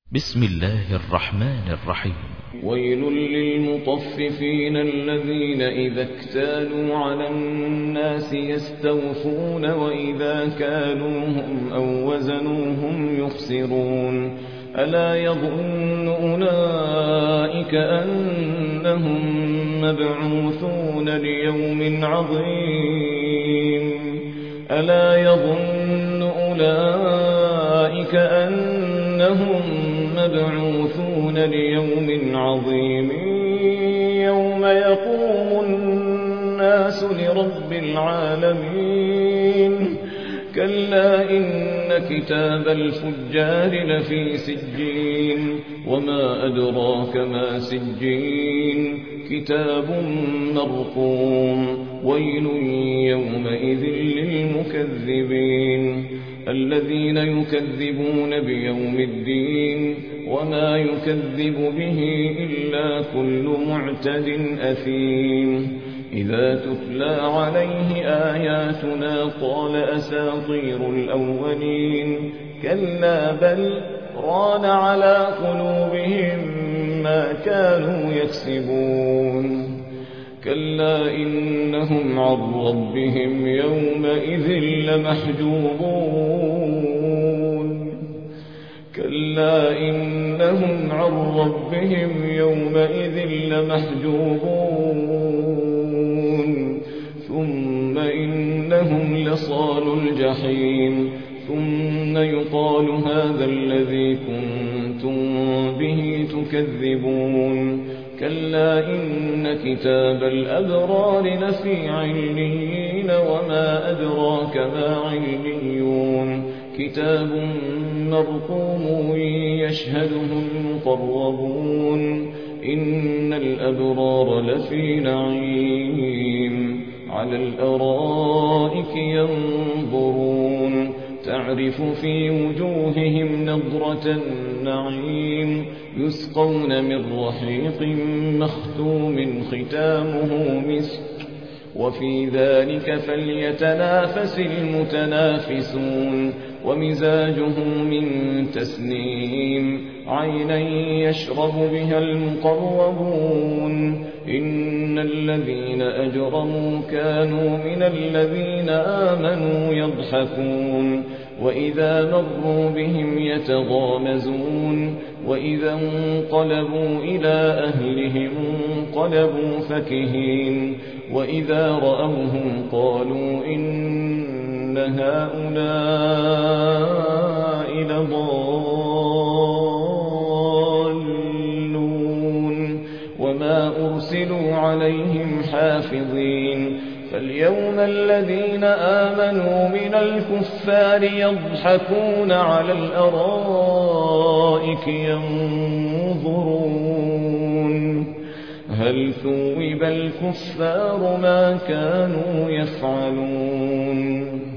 بسم الله الرحمن الرحيم. ويل للمطففين الذين إذا اكتالوا على الناس يستوفون وإذا كالوهم أو وزنوهم يخسرون ألا يظن أولئك أنهم مبعوثون ليوم عظيم ألا يظن أولئك أنهم مبعوثون ليوم عظيم يوم يقوم الناس لرب العالمين كلا إن كتاب الفجار لفي سجين وما أدراك ما سجين كتاب مرقوم ويل يومئذ للمكذبين الذين يكذبون بيوم الدين وما يكذب به إلا كل معتد أثيم إذا تتلى عليه آياتنا قال أساطير الأولين كلا بل ران على قلوبهم ما كانوا يكسبون كلا إنهم عن ربهم يومئذ لمحجوبون كلا إنهم عن ربهم يومئذ لمحجوبون ثم إنهم لصال الجحيم ثم يقال هذا الذي كنتم به تكذبون كلا إن كتاب الأبرار لفي عليين وما أدراك ما عليون كتاب مرقوم يشهده المقربون إن الأبرار لفي نعيم على الأرائك ينظرون تعرف في وجوههم نضرة النعيم يسقون من رحيق مختوم ختامه مسك وفي ذلك فليتنافس المتنافسون ومزاجه من تسنيم عينا يشرب بها المقربون إن الذين أجرموا كانوا من الذين آمنوا يضحكون وإذا مروا بهم يتغامزون وإذا انقلبوا إلى أهلهم انقلبوا فكهين وإذا رأوهم قالوا إن هؤلاء لضالون وما أرسلوا عليهم حافظين فاليوم الذين آمنوا من الكفار يضحكون على الأرائك ينظرون هل ثوب الكفار ما كانوا يفعلون